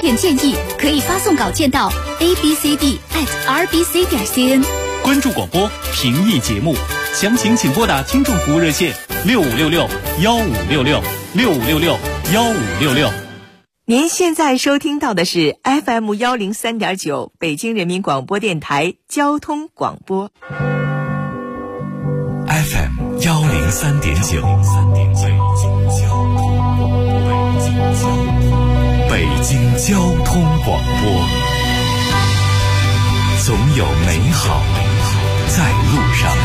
点建议，可以发送稿件到 abcd@rbc.cn。 关注广播，评议节目，详情请拨打听众服务热线6566-1566-6566-1566。 您现在收听到的是 FM103.9 北京人民广播电台交通广播。 FM103.9 北京交通广播，总有美好在路上。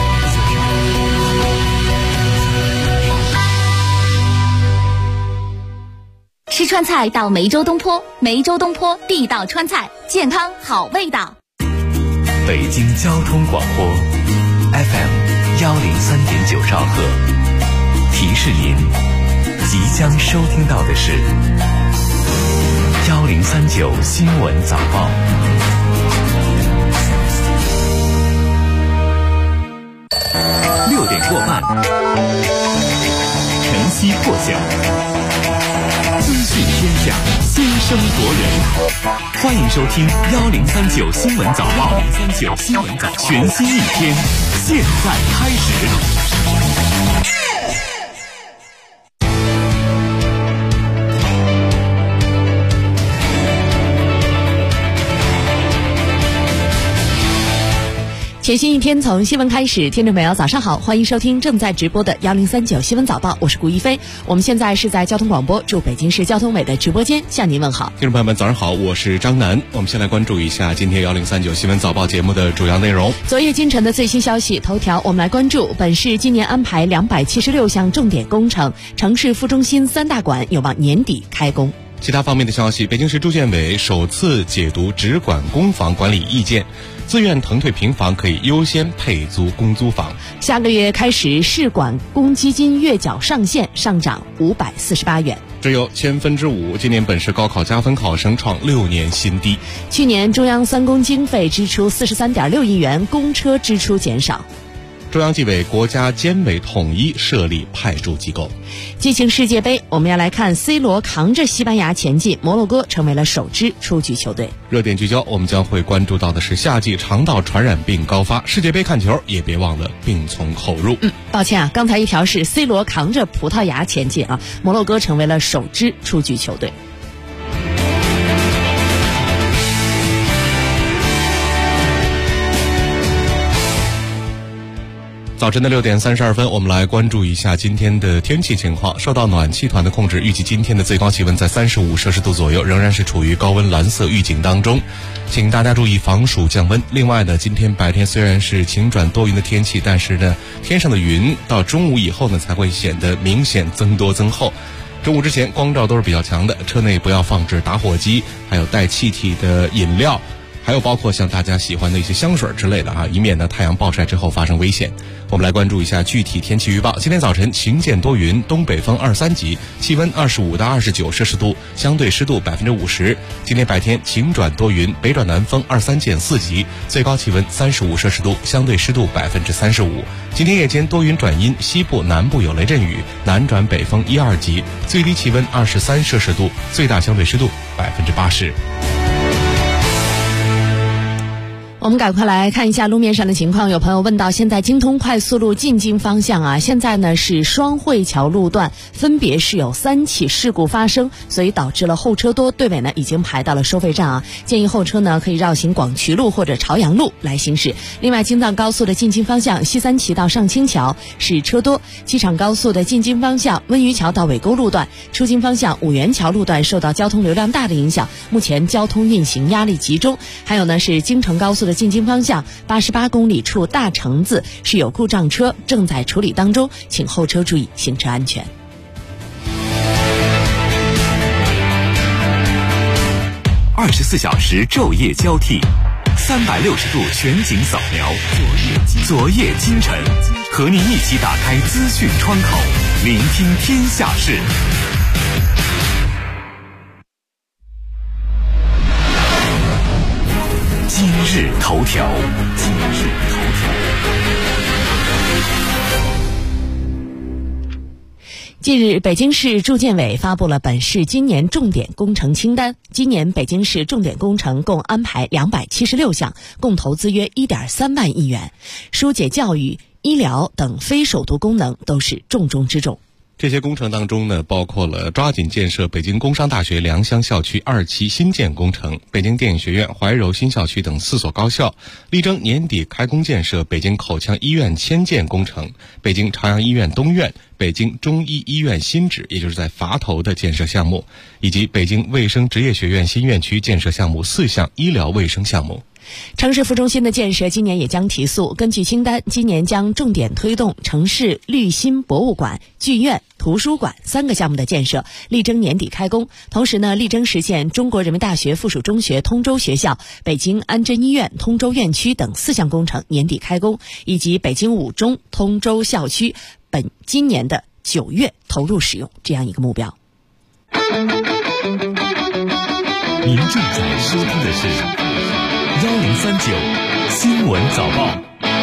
吃川菜到梅州东坡，梅州东坡地道川菜，健康好味道。 北京交通广播 FM103.9 兆赫，提示您即将收听到的是1039新闻早报。6点过半，晨曦破晓，资讯天下，先声夺人。欢迎收听1039新闻早报。全新一天，现在开始。 全新一天从新闻开始，听众朋友早上好，欢迎收听正在直播的1039新闻早报，我是顾一飞。我们现在是在交通广播驻北京市交通委的直播间向您问好。 听众朋友们早上好，我是张楠。我们先来关注一下今天1039新闻早报节目的主要内容。 昨夜今晨的最新消息头条，我们来关注本市今年安排276项重点工程，城市副中心3大馆有望年底开工。 其他方面的消息，北京市住建委首次解读直管公房管理意见，自愿腾退平房可以优先配租公租房。 下个月开始，市管公积金月缴上限上涨548元。 只有5%，今年本市高考加分考生创6年新低。 去年中央3公经费支出43.6亿元，公车支出减少。 中央纪委国家监委统一设立派驻机构。 激情世界杯，我们要来看 C 罗扛着西班牙前进，摩洛哥成为了首支出局球队。 热点聚焦，我们将会关注到的是夏季肠道传染病高发，世界杯看球也别忘了病从口入。 抱歉啊，刚才一条是 C 罗扛着葡萄牙前进啊，摩洛哥成为了首支出局球队。 早晨的6点32分，我们来关注一下今天的天气情况。受到暖气团的控制，预计今天的最高气温在35摄氏度左右，仍然是处于高温蓝色预警当中，请大家注意防暑降温。另外呢，今天白天虽然是晴转多云的天气，但是呢，天上的云到中午以后呢才会显得明显增多增厚。中午之前光照都是比较强的，车内不要放置打火机，还有带气体的饮料，还有包括像大家喜欢的一些香水之类的啊，以免呢太阳暴晒之后发生危险。我们来关注一下具体天气预报。今天早晨晴见多云，东北风2、3级，气温25到29摄氏度，相对湿度50%。今天白天晴转多云，北转南风2、3减4级，最高气温35摄氏度，相对湿度35%。今天夜间多云转阴，西部南部有雷阵雨，南转北风1、2级，最低气温23摄氏度，最大相对湿度80%。 我们赶快来看一下路面上的情况。有朋友问到，现在京通快速路进京方向啊，现在呢是双汇桥路段分别是有3起事故发生，所以导致了后车多，队尾呢已经排到了收费站啊，建议后车呢可以绕行广渠路或者朝阳路来行驶。另外，京藏高速的进京方向西三旗到上清桥是车多，机场高速的进京方向温榆桥到尾沟路段，出京方向五原桥路段受到交通流量大的影响，目前交通运行压力集中。还有呢是京承高速的进京方向88公里处大城子是有故障车正在处理当中，请后车注意行车安全。 24小时昼夜交替，360度全景扫描，昨夜今晨，和您一起打开资讯窗口，聆听天下事。今日头条。 近日，北京市住建委发布了本市今年重点工程清单。今年北京市重点工程共安排276项，共投资约1.3万亿元，疏解教育、医疗等非首都功能都是重中之重。 这些工程当中呢，包括了抓紧建设北京工商大学良乡校区2期新建工程、北京电影学院怀柔新校区等4所高校，力争年底开工建设北京口腔医院迁建工程、北京朝阳医院东院、北京中医医院新址，也就是在垡头的建设项目，以及北京卫生职业学院新院区建设项目4项医疗卫生项目。 城市副中心的建设今年也将提速，根据清单，今年将重点推动城市绿心博物馆、剧院、图书馆3个项目的建设，力争年底开工。同时呢，力争实现中国人民大学附属中学通州学校、北京安贞医院通州院区等4项工程年底开工，以及北京五中通州校区今年的9月投入使用这样一个目标。 您正在收听的是1039新闻早报。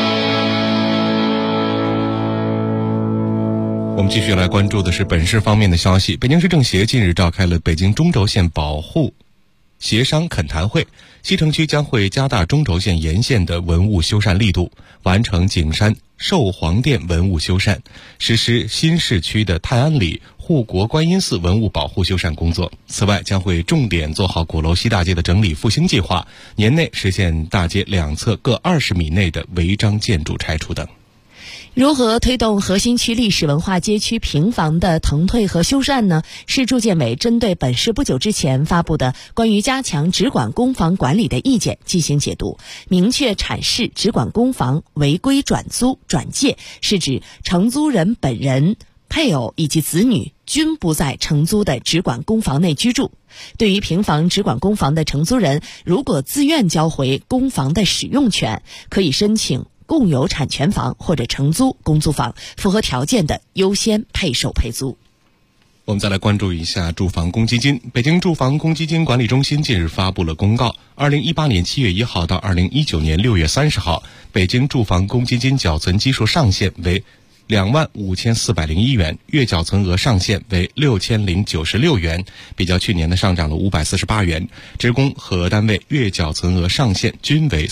我们继续来关注的是本市方面的消息。北京市政协近日召开了北京中轴线保护协商恳谈会，西城区将会加大中轴线沿线的文物修缮力度，完成景山寿皇殿文物修缮，实施新市区的泰安里、护国观音寺文物保护修缮工作。此外，将会重点做好鼓楼西大街的整理复兴计划，年内实现大街两侧各20米内的违章建筑拆除等。 如何推动核心区历史文化街区平房的腾退和修缮呢？市住建委针对本市不久之前发布的关于加强直管公房管理的意见进行解读，明确阐释直管公房违规转租转借是指承租人本人、配偶以及子女均不在承租的直管公房内居住。对于平房直管公房的承租人，如果自愿交回公房的使用权，可以申请共有产权房或者承租公租房，符合条件的优先配售配租。 我们再来关注一下住房公积金。北京住房公积金管理中心近日发布了公告，2018年7月1号到2019年6月30号，北京住房公积金缴存基数上限为25401元，月缴存额上限为6096元，比较去年的上涨了548元。职工和单位月缴存额上限均为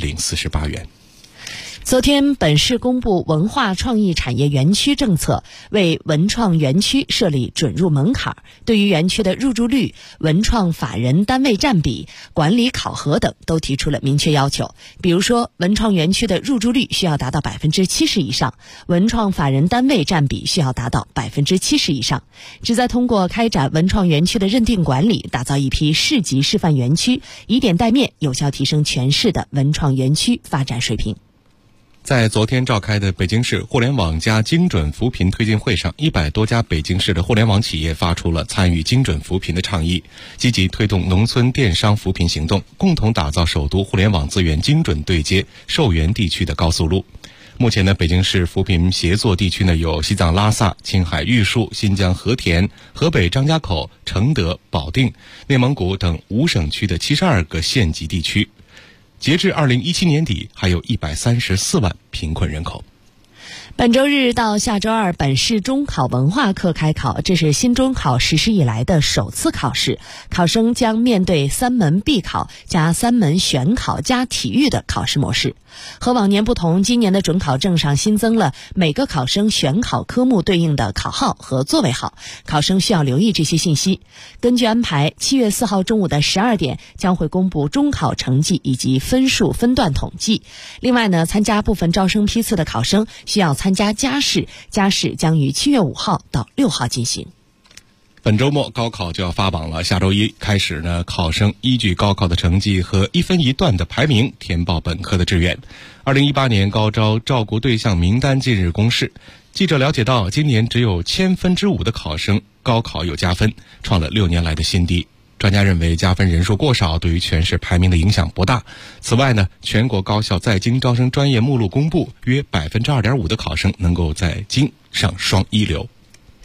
3048元。 昨天，本市公布文化创意产业园区政策，为文创园区设立准入门槛，对于园区的入住率、文创法人单位占比、管理考核等都提出了明确要求。比如说，文创园区的入住率需要达到70%以上，文创法人单位占比需要达到70%以上，旨在通过开展文创园区的认定管理，打造一批市级示范园区，以点带面，有效提升全市的文创园区发展水平。 在昨天召开的北京市互联网加精准扶贫推进会上，100多家北京市的互联网企业发出了参与精准扶贫的倡议，积极推动农村电商扶贫行动，共同打造首都互联网资源精准对接受援地区的高速路。目前呢，北京市扶贫协作地区呢有西藏拉萨、青海玉树、新疆和田、河北张家口、承德、保定、内蒙古等5省区的72个县级地区。截至2017年底，还有134万贫困人口。 本周日到下周二，本市中考文化课开考，这是新中考实施以来的首次考试。考生将面对3门必考加3门选考加体育的考试模式。和往年不同，今年的准考证上新增了每个考生选考科目对应的考号和座位号，考生需要留意这些信息。根据安排，7月4号中午的12点将会公布中考成绩以及分数分段统计。另外呢，参加部分招生批次的考生需要参加加试，加试将于7月5号到6号进行。 本周末高考就要发榜了，下周一开始呢，考生依据高考的成绩和1分1段的排名填报本科的志愿。2018年高招照顾对象名单近日公示，记者了解到，今年只有5%的考生高考有加分，创了6年来的新低。专家认为加分人数过少，对于全市排名的影响不大。此外呢，全国高校在京招生专业目录公布，约2.5%的考生能够在京上双一流。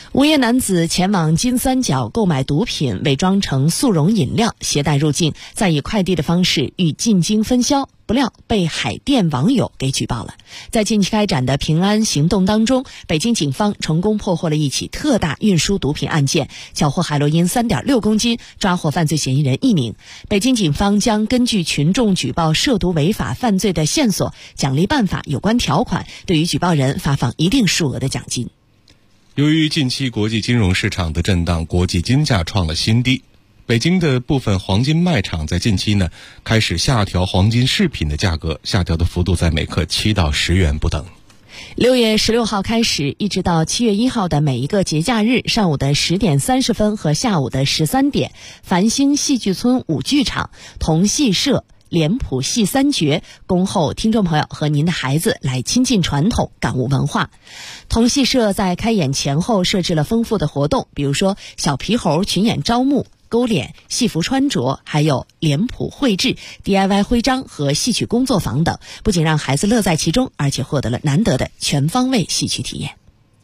无业男子前往金三角购买毒品，伪装成速溶饮料携带入境，再以快递的方式欲进京分销，不料被海淀网友给举报了。在近期开展的平安行动当中，北京警方成功破获了一起特大运输毒品案件，缴获海洛因 3.6 公斤，抓获犯罪嫌疑人1名。北京警方将根据群众举报涉毒违法犯罪的线索、奖励办法有关条款，对于举报人发放一定数额的奖金。 由于近期国际金融市场的震荡，国际金价创了新低。北京的部分黄金卖场在近期呢开始下调黄金饰品的价格，下调的幅度在每克7到10元不等。 6月16号开始，一直到7月1号的每一个节假日上午的10点30分和下午的13点，繁星戏剧村舞剧场、同戏社、脸谱戏3绝恭候听众朋友和您的孩子来亲近传统，感悟文化。同戏社在开演前后设置了丰富的活动，比如说小皮猴群演招募、勾脸、戏服穿着，还有脸谱绘制、DIY 徽章和戏曲工作坊等，不仅让孩子乐在其中，而且获得了难得的全方位戏曲体验。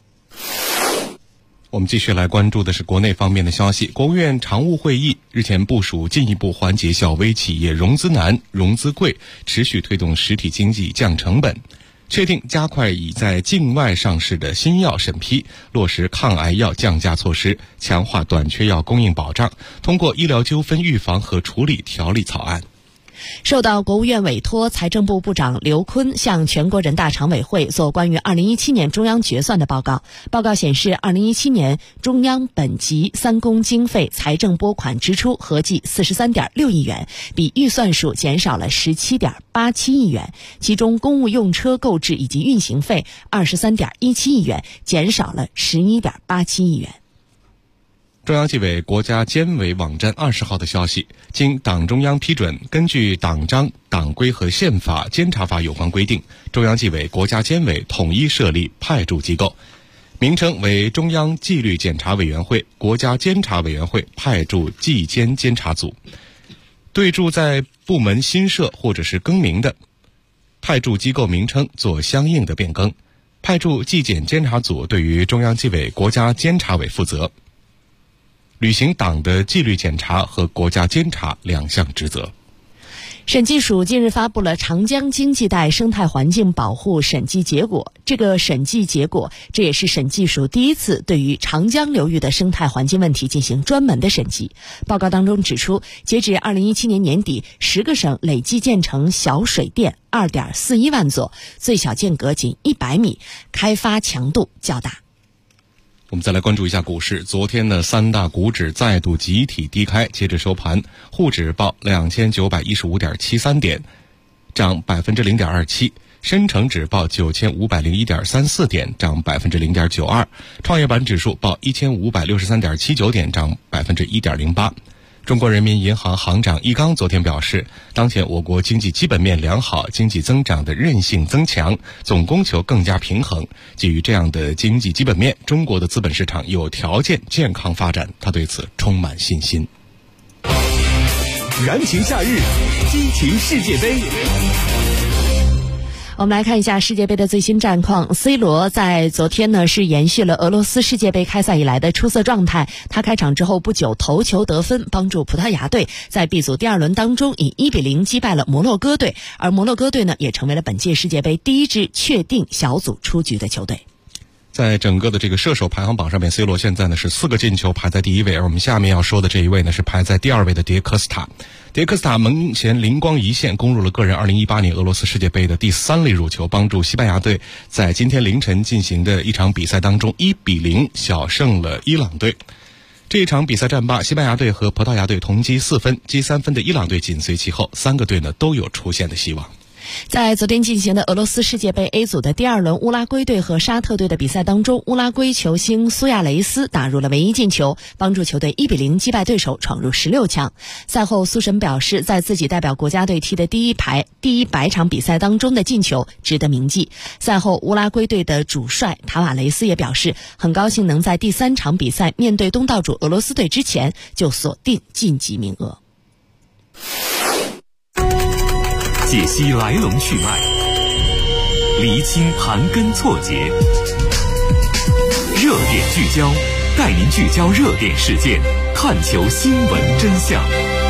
我们继续来关注的是国内方面的消息。国务院常务会议日前部署进一步缓解小微企业融资难、融资贵，持续推动实体经济降成本，确定加快已在境外上市的新药审批，落实抗癌药降价措施，强化短缺药供应保障，通过医疗纠纷预防和处理条例草案。 受到国务院委托，财政部部长刘昆向全国人大常委会做关于2017年中央决算的报告。报告显示，2017年中央本级3公经费财政拨款支出合计43.6亿元，比预算数减少了17.87亿元，其中公务用车购置以及运行费23.17亿元，减少了11.87亿元。 中央纪委国家监委网站20号的消息，经党中央批准，根据党章、党规和宪法、监察法有关规定，中央纪委国家监委统一设立派驻机构，名称为中央纪律检查委员会、国家监察委员会派驻纪监监察组。对驻在部门新设或者是更名的，派驻机构名称做相应的变更。派驻纪检监察组对于中央纪委国家监察委负责，履行党的纪律检查和国家监察2项职责。 审计署近日发布了长江经济带生态环境保护审计结果。这个审计结果，这也是审计署第一次对于长江流域的生态环境问题进行专门的审计。报告当中指出，截至2017年年底，10个省累计建成小水电2.41万座，最小间隔仅100米，开发强度较大。 我们再来关注一下股市。昨天呢，3大股指再度集体低开，截至收盘，沪指报2915.73点，涨0.27%；深成指报9501.34点，涨0.92%；创业板指数报1563.79点，涨1.08%。中国人民银行行长易纲昨天表示，当前我国经济基本面良好，经济增长的韧性增强，总供求更加平衡。基于这样的经济基本面，中国的资本市场有条件健康发展，他对此充满信心。 燃情夏日，激情世界杯。 我们来看一下世界杯的最新战况。C 罗在昨天呢是延续了俄罗斯世界杯开赛以来的出色状态，他开场之后不久头球得分，帮助葡萄牙队在 B 组第2轮当中以1-0击败了摩洛哥队，而摩洛哥队呢也成为了本届世界杯第一支确定小组出局的球队。 在整个的这个射手排行榜上面， C 罗现在呢是4个进球排在第1位，而我们下面要说的这一位呢是排在第2位的迭科斯塔。迭科斯塔门前灵光一现，攻入了个人2018年俄罗斯世界杯的第3粒入球，帮助西班牙队在今天凌晨进行的一场比赛当中1-0小胜了伊朗队。这一场比赛战罢，西班牙队和葡萄牙队同积4分，积3分的伊朗队紧随其后，3个队呢都有出线的希望。 在昨天进行的俄罗斯世界杯 A 组的第2轮乌拉圭队和沙特队的比赛当中，乌拉圭球星苏亚雷斯打入了唯一进球，帮助球队1-0击败对手，闯入16强。赛后苏神表示，在自己代表国家队踢的第一百场比赛当中的进球值得铭记。赛后乌拉圭队的主帅塔瓦雷斯也表示，很高兴能在第3场比赛面对东道主俄罗斯队之前就锁定晋级名额。 解析来龙去脉，厘清盘根错节，热点聚焦， 带您聚焦热点事件，探求新闻真相。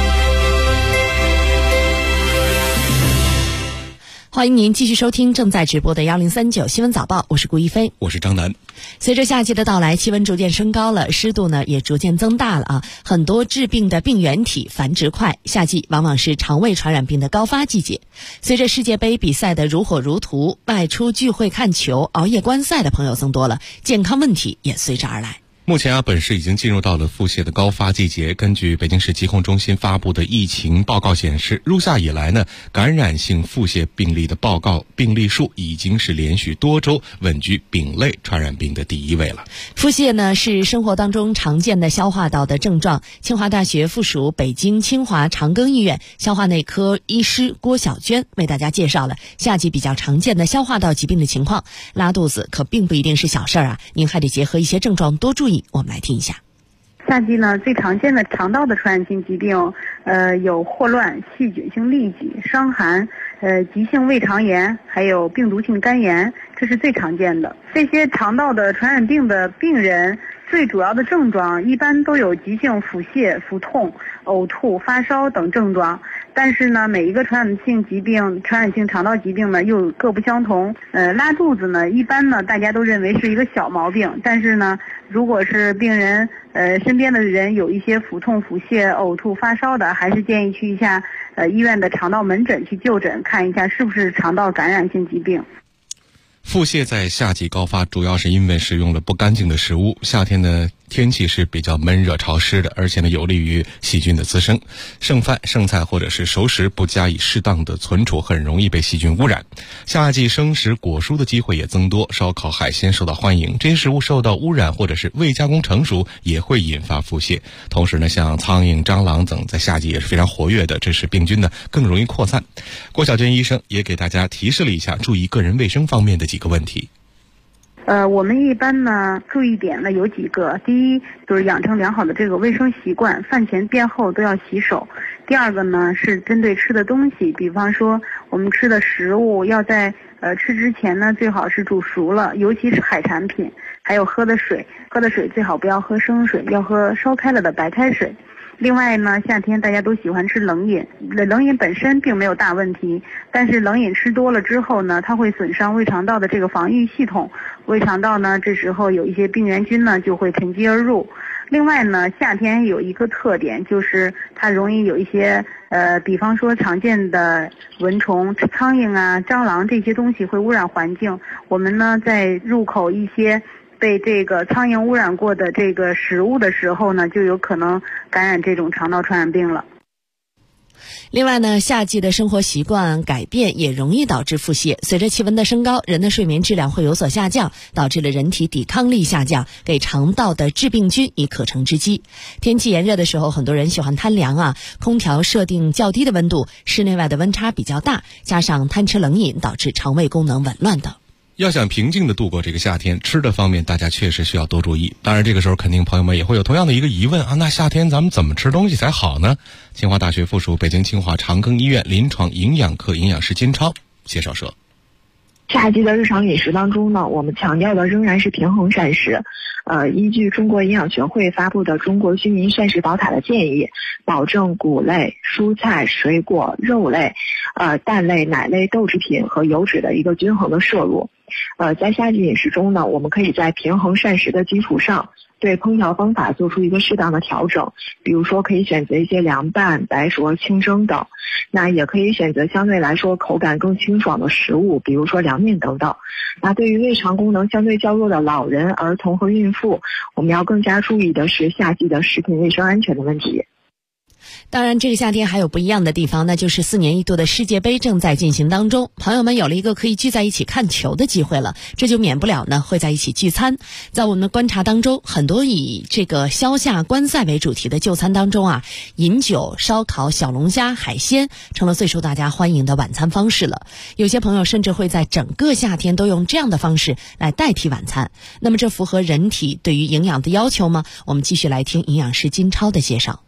欢迎您继续收听正在直播的1039新闻早报，我是顾一飞， 我是张楠。 随着夏季的到来，气温逐渐升高了，湿度呢也逐渐增大了啊，很多致病的病原体繁殖快，夏季往往是肠胃传染病的高发季节。随着世界杯比赛的如火如荼，外出聚会看球、熬夜观赛的朋友增多了，健康问题也随之而来。 目前本市已经进入到了腹泻的高发季节。根据北京市疾控中心发布的疫情报告显示，入夏以来呢，感染性腹泻病例的报告病例数已经是连续多周稳居丙类传染病的第1位了。 腹泻呢是生活当中常见的消化道的症状。清华大学附属北京清华长庚医院消化内科医师郭晓娟为大家介绍了夏季比较常见的消化道疾病的情况。拉肚子可并不一定是小事啊，您还得结合一些症状多注意。我们来听一下。 夏季呢，最常见的肠道的传染性疾病，有霍乱、细菌性痢疾、伤寒、急性胃肠炎，还有病毒性肝炎，这是最常见的。这些肠道的传染病的病人，最主要的症状一般都有急性腹泻、腹痛、呕吐、发烧等症状。但是呢，每一个传染性疾病、传染性肠道疾病呢又各不相同。拉肚子呢，一般呢大家都认为是一个小毛病，但是呢，如果是病人身边的人有一些腹痛、腹泻、呕吐、发烧的，还是建议去一下医院的肠道门诊去就诊，看一下是不是肠道感染性疾病。 腹泻在夏季高发，主要是因为食用了不干净的食物。夏天呢，天气是比较闷热潮湿的，而且呢有利于细菌的滋生。剩饭、剩菜或者是熟食不加以适当的存储，很容易被细菌污染。夏季生食果蔬的机会也增多，烧烤、海鲜受到欢迎，这些食物受到污染或者是未加工成熟，也会引发腹泻。同时呢，像苍蝇、蟑螂等在夏季也是非常活跃的，这使病菌呢更容易扩散。郭晓娟医生也给大家提示了一下注意个人卫生方面的几个问题。 我们一般呢注意点呢有几个。第一就是养成良好的这个卫生习惯，饭前便后都要洗手。第二个呢是针对吃的东西，比方说我们吃的食物要在吃之前呢最好是煮熟了，尤其是海产品。还有喝的水最好不要喝生水，要喝烧开了的白开水。另外呢，夏天大家都喜欢吃冷饮，冷饮本身并没有大问题，但是冷饮吃多了之后呢，它会损伤胃肠道的这个防御系统，胃肠道呢这时候有一些病原菌呢就会趁机而入。另外呢，夏天有一个特点，就是它容易有一些比方说常见的蚊虫、苍蝇啊、蟑螂这些东西会污染环境。我们呢在入口一些被这个苍蝇污染过的这个食物的时候呢，就有可能感染这种肠道传染病了。 另外呢，夏季的生活习惯改变也容易导致腹泻。随着气温的升高，人的睡眠质量会有所下降，导致了人体抵抗力下降，给肠道的致病菌以可乘之机。天气炎热的时候，很多人喜欢贪凉啊，空调设定较低的温度，室内外的温差比较大，加上贪吃冷饮，导致肠胃功能紊乱等。 要想平静地度过这个夏天，吃的方面大家确实需要多注意。当然这个时候肯定朋友们也会有同样的一个疑问啊，那夏天咱们怎么吃东西才好呢？清华大学附属北京清华长庚医院临床营养科营养师金超介绍说， 夏季的日常饮食当中呢，我们强调的仍然是平衡膳食。依据中国营养学会发布的中国居民膳食宝塔的建议，保证谷类、蔬菜、水果、肉类、蛋类、奶类、豆制品和油脂的一个均衡的摄入。在夏季饮食中呢，我们可以在平衡膳食的基础上，对烹调方法做出一个适当的调整，比如说可以选择一些凉拌、白灼、清蒸等。那也可以选择相对来说口感更清爽的食物，比如说凉面等等。那对于胃肠功能相对较弱的老人、儿童和孕妇，我们要更加注意的是夏季的食品卫生安全的问题。 当然这个夏天还有不一样的地方，那就是4年一度的世界杯正在进行当中，朋友们有了一个可以聚在一起看球的机会了，这就免不了呢会在一起聚餐。在我们的观察当中，很多以这个消夏观赛为主题的就餐当中啊，饮酒、烧烤、小龙虾、海鲜成了最受大家欢迎的晚餐方式了。有些朋友甚至会在整个夏天都用这样的方式来代替晚餐。那么这符合人体对于营养的要求吗？我们继续来听营养师金超的介绍。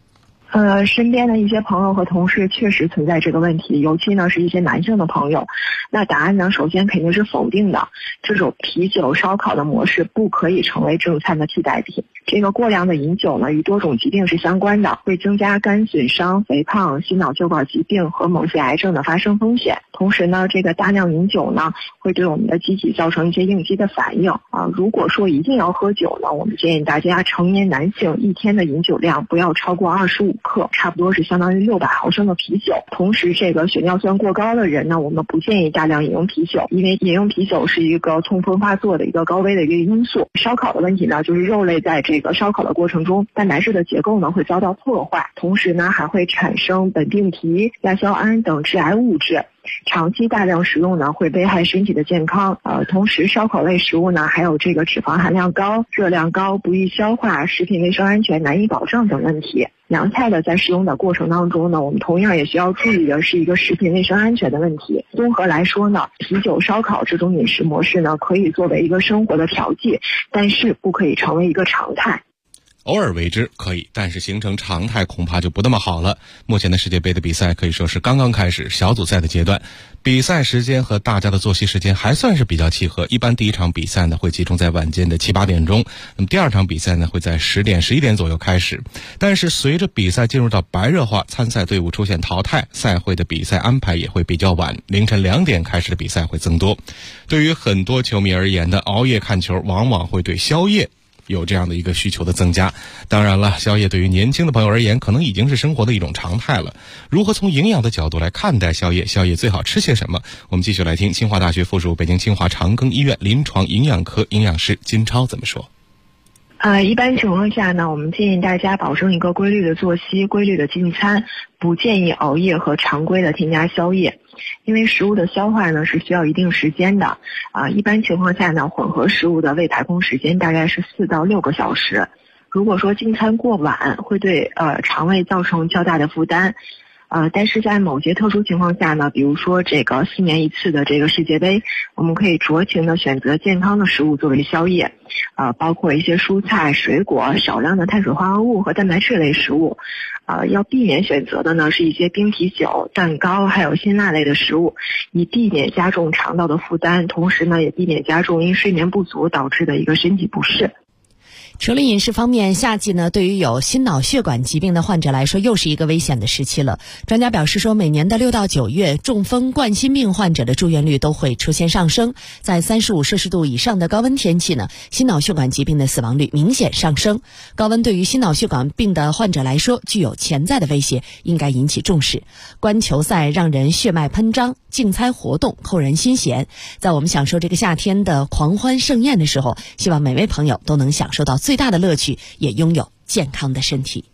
身边的一些朋友和同事确实存在这个问题，尤其呢是一些男性的朋友。那答案呢，首先肯定是否定的。这种啤酒烧烤的模式不可以成为正餐的替代品。这个过量的饮酒呢，与多种疾病是相关的，会增加肝损伤、肥胖、心脑血管疾病和某些癌症的发生风险。同时呢，这个大量饮酒呢，会对我们的机体造成一些应激的反应啊。如果说一定要喝酒呢，我们建议大家成年男性一天的饮酒量不要超过25克，差不多是相当于600毫升的啤酒。同时，这个血尿酸过高的人呢，我们不建议大量饮用啤酒，因为饮用啤酒是一个痛风发作的一个高危的一个因素。烧烤的问题呢，就是肉类在这个烧烤的过程中，蛋白质的结构呢会遭到破坏，同时呢还会产生苯并芪、亚硝胺等致癌物质。长期大量食用呢，会危害身体的健康。同时烧烤类食物呢，还有这个脂肪含量高、热量高、不易消化、食品卫生安全难以保障等问题。凉菜的在食用的过程当中呢，我们同样也需要注意的是一个食品卫生安全的问题。综合来说呢，啤酒烧烤这种饮食模式呢，可以作为一个生活的调剂，但是不可以成为一个常态。 偶尔为之可以，但是形成常态恐怕就不那么好了。目前的世界杯的比赛可以说是刚刚开始小组赛的阶段，比赛时间和大家的作息时间还算是比较契合。一般第一场比赛呢会集中在晚间的7、8点钟，那么第二场比赛呢会在10点、11点左右开始。但是随着比赛进入到白热化，参赛队伍出现淘汰，赛会的比赛安排也会比较晚，凌晨2点开始的比赛会增多。对于很多球迷而言呢，熬夜看球往往会对宵夜有这样的一个需求的增加。当然了，宵夜对于年轻的朋友而言可能已经是生活的一种常态了。如何从营养的角度来看待宵夜，宵夜最好吃些什么，我们继续来听清华大学附属北京清华长庚医院临床营养科营养师金超怎么说。 一般情况下呢，我们建议大家保证一个规律的作息、规律的进餐，不建议熬夜和常规的添加宵夜。因为食物的消化呢是需要一定时间的一般情况下呢，混合食物的胃排空时间大概是4到6个小时。如果说进餐过晚，会对肠胃造成较大的负担。但是在某些特殊情况下呢，比如说这个4年1次的这个世界杯，我们可以酌情的选择健康的食物作为宵夜，包括一些蔬菜、水果、少量的碳水化合物和蛋白质类食物。要避免选择的呢是一些冰啤酒、蛋糕还有辛辣类的食物，以避免加重肠道的负担，同时呢也避免加重因睡眠不足导致的一个身体不适。 除了饮食方面，夏季呢对于有心脑血管疾病的患者来说又是一个危险的时期了。专家表示说，每年的6到9月，中风、冠心病患者的住院率都会出现上升。在35摄氏度以上的高温天气呢，心脑血管疾病的死亡率明显上升。高温对于心脑血管病的患者来说具有潜在的威胁，应该引起重视。观球赛让人血脉喷张，竞猜活动扣人心弦。在我们享受这个夏天的狂欢盛宴的时候，希望每位朋友都能享受到最大的乐趣，也拥有健康的身体。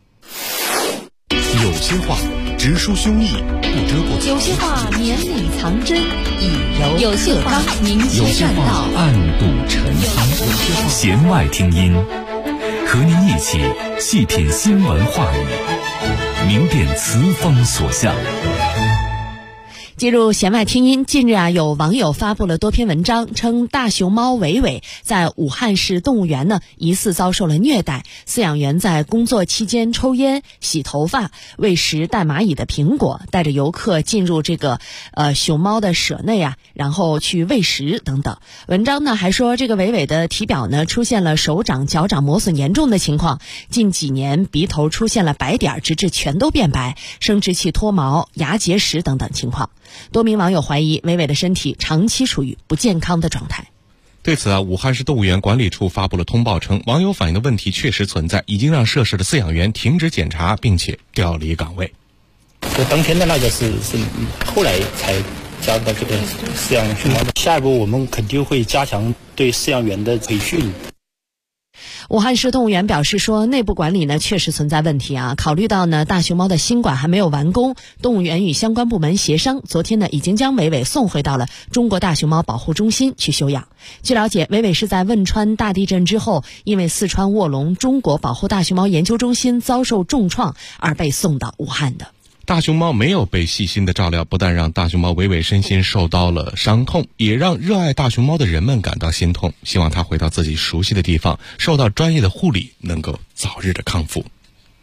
有些话直抒胸臆，不遮不藏； 有些话绵里藏针，以柔有些话明有些话暗度陈仓。 弦外听音，和您一起细品新闻话语，明辨词风所向。 进入弦外听音，近日有网友发布了多篇文章，称大熊猫伟伟在武汉市动物园呢疑似遭受了虐待，饲养员在工作期间抽烟、洗头发、喂食带蚂蚁的苹果，带着游客进入这个熊猫的舍内然后去喂食等等。文章呢还说，这个伟伟的体表呢出现了手掌、脚掌磨损严重的情况，近几年鼻头出现了白点，直至全都变白，生殖器脱毛、牙结石等等情况。多名网友怀疑伟伟的身体长期处于不健康的状态。 对此武汉市动物园管理处发布了通报称，网友反映的问题确实存在，已经让涉事的饲养员停止检查，并且调离岗位。 当天的那个是后来才加到这个饲养熊猫的。下一步我们肯定会加强对饲养员的培训。 武汉市动物园表示说，内部管理呢确实存在问题考虑到呢大熊猫的新馆还没有完工，动物园与相关部门协商，昨天呢已经将伟伟送回到了中国大熊猫保护中心去休养。据了解，伟伟是在汶川大地震之后，因为四川卧龙中国保护大熊猫研究中心遭受重创而被送到武汉的。 大熊猫没有被细心的照料，不但让大熊猫伟伟身心受到了伤痛，也让热爱大熊猫的人们感到心痛，希望它回到自己熟悉的地方，受到专业的护理，能够早日的康复。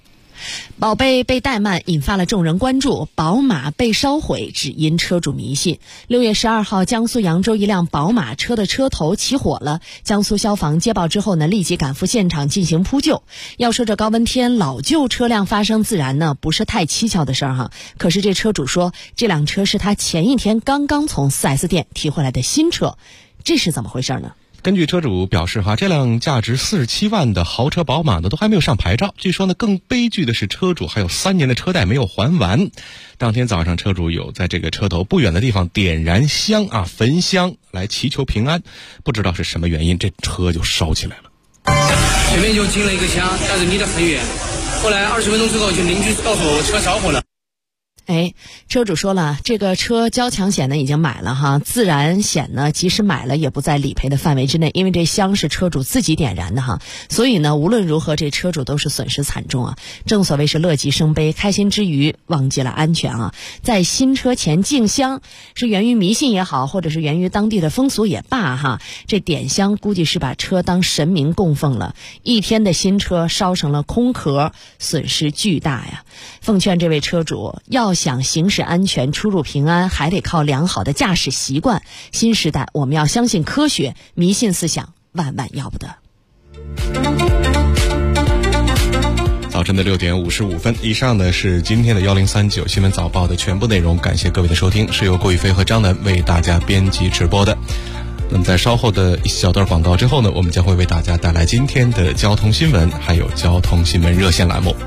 宝贝被怠慢引发了众人关注，宝马被烧毁只因车主迷信。6月12号，江苏扬州一辆宝马车的车头起火了，江苏消防接报之后呢，立即赶赴现场进行扑救。要说这高温天老旧车辆发生自燃呢，不是太蹊跷的事儿哈。可是这车主说，这辆车是他前一天刚刚从 4S 店提回来的新车，这是怎么回事呢？ 根据车主表示这辆价值47万的豪车宝马呢，都还没有上牌照。据说呢，更悲剧的是车主还有3年的车贷没有还完。当天早上，车主有在这个车头不远的地方点燃香焚香来祈求平安，不知道是什么原因，这车就烧起来了。 前面就进了一个香，但是离得很远。后来20分钟之后，就邻居告诉我车着火了。 车主说了，这个车交强险呢已经买了哈，自燃险呢即使买了也不在理赔的范围之内，因为这香是车主自己点燃的哈，所以呢无论如何这车主都是损失惨重啊。正所谓是乐极生悲，开心之余忘记了安全啊。在新车前敬香是源于迷信也好，或者是源于当地的风俗也罢哈，这点香估计是把车当神明供奉了，一天的新车烧成了空壳，损失巨大呀。奉劝这位车主，要想行驶安全出入平安，还得靠良好的驾驶习惯。新时代我们要相信科学，迷信思想万万要不得。 早晨的6点55分，以上呢是今天的1039新闻早报的全部内容，感谢各位的收听，是由郭宇飞和张楠为大家编辑直播的。那么在稍后的一小段广告之后呢，我们将会为大家带来今天的交通新闻，还有交通新闻热线栏目。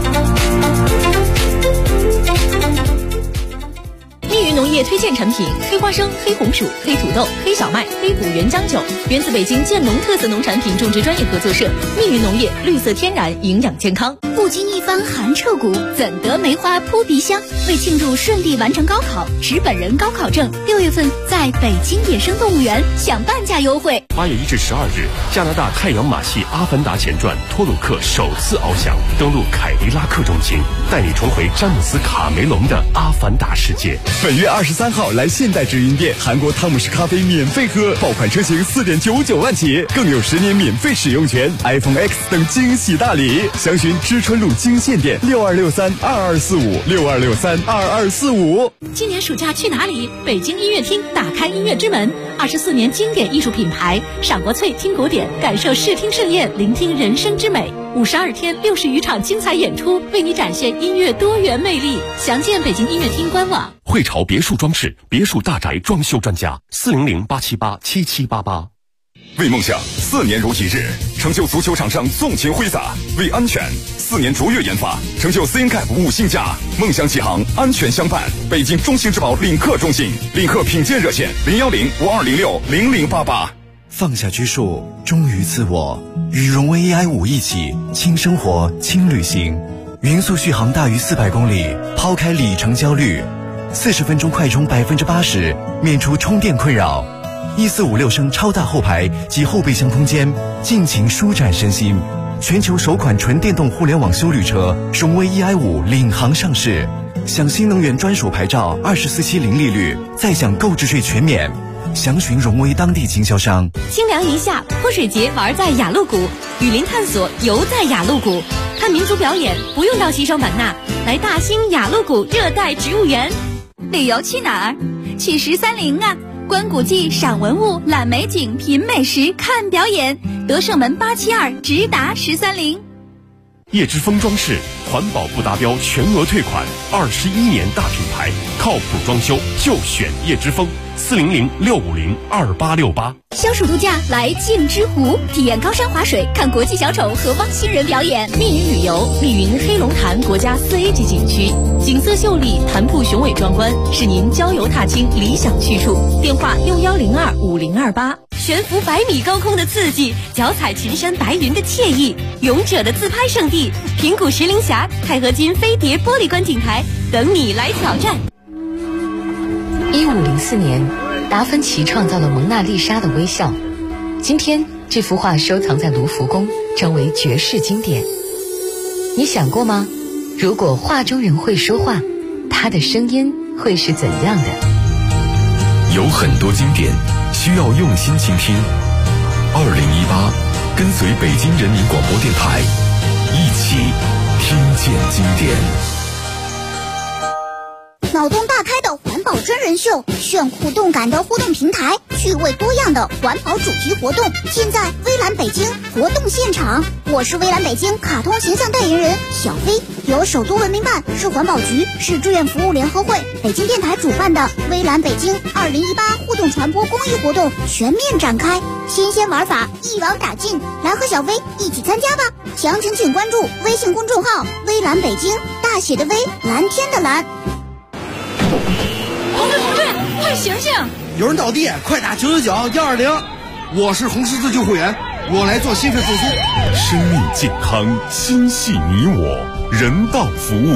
密云农业推荐产品：黑花生、黑红薯、黑土豆、黑小麦、黑虎原浆酒，源自北京建农特色农产品种植专业合作社。密云农业，绿色天然，营养健康。 不经一番寒彻骨，怎得梅花扑鼻香？为庆祝顺利完成高考，持本人高考证，6月份在北京野生动物园享半价优惠。 8月1至12日，加拿大太阳马戏《阿凡达前传》托鲁克首次翱翔，登陆凯迪拉克中心，带你重回詹姆斯·卡梅隆的阿凡达世界。 本月23号来现代直营店，韩国汤姆士咖啡免费喝，爆款车型4.99万起，更有10年免费使用权、iPhone X 等惊喜大礼。详询知春路金线店62632245，62632245。 今年暑假去哪里？北京音乐厅打开音乐之门，24年经典艺术品牌，赏国粹，听古典，感受视听盛宴，聆听人生之美。52天60余场精彩演出，为你展现音乐多元魅力。详见北京音乐厅官网。 汇潮别墅装饰，别墅大宅装修专家，400-878-7788。 为梦想4年如一日，成就足球场上纵情挥洒；为安全4年卓越研发，成就 CNCAP 5星加。梦想起航，安全相伴。北京中兴之宝领克中心，领克品鉴热线010-5206-0088。 放下拘束，忠于自我，与荣威 AI5一起轻生活、轻旅行。匀速续航大于400公里，抛开里程焦虑，40分钟快充80%，免除充电困扰。1456升超大后排及后备箱空间，尽情舒展身心。全球首款纯电动互联网休旅车荣威 AI5领航上市，享新能源专属牌照，24期零利率，再享购置税全免。详询荣威当地经销商。 清凉一下，泼水节玩在雅鹿谷，雨林探索游在雅鹿谷，看民族表演不用到西双版纳，来大兴雅鹿谷热带植物园。 旅游去哪儿？去13陵啊！观古迹、赏文物、览美景、品美食、看表演，德胜门872直达13陵。 叶之峰装饰，环保不达标全额退款，21年大品牌，靠谱装修就选叶之峰，400-650-2868。 消暑度假来镜之湖，体验高山滑水，看国际小丑和汪星人表演。 密云旅游，密云黑龙潭国家4A 级景区，景色秀丽，潭瀑雄伟壮观，是您郊游踏青理想去处。电话61025028。悬浮100米高空的刺激，脚踩群山白云的惬意，勇者的自拍圣地，平谷石林峡、钛合金飞碟玻璃观景台，等你来挑战。 1504年，达芬奇创造了蒙娜丽莎的微笑。今天，这幅画收藏在卢浮宫，成为绝世经典。你想过吗？如果画中人会说话，他的声音会是怎样的？ 有很多经典需要用心倾听。2018，跟随北京人民广播电台，一起听见经典。 脑洞大开的环保真人秀，炫酷动感的互动平台，趣味多样的环保主题活动，尽在微蓝北京活动现场。我是微蓝北京卡通形象代言人小飞，由首都文明办、市环保局、市志愿服务联合会、北京电台主办的微蓝北京2018互动传播公益活动全面展开，新鲜玩法一网打尽，来和小飞一起参加吧！详情请关注微信公众号微蓝北京，大写的微，蓝天的蓝。 同志，快醒醒！ 有人倒地，快打999-120。我是红十字救护员，我来做心肺复苏。 生命健康，心系你我，人道服务。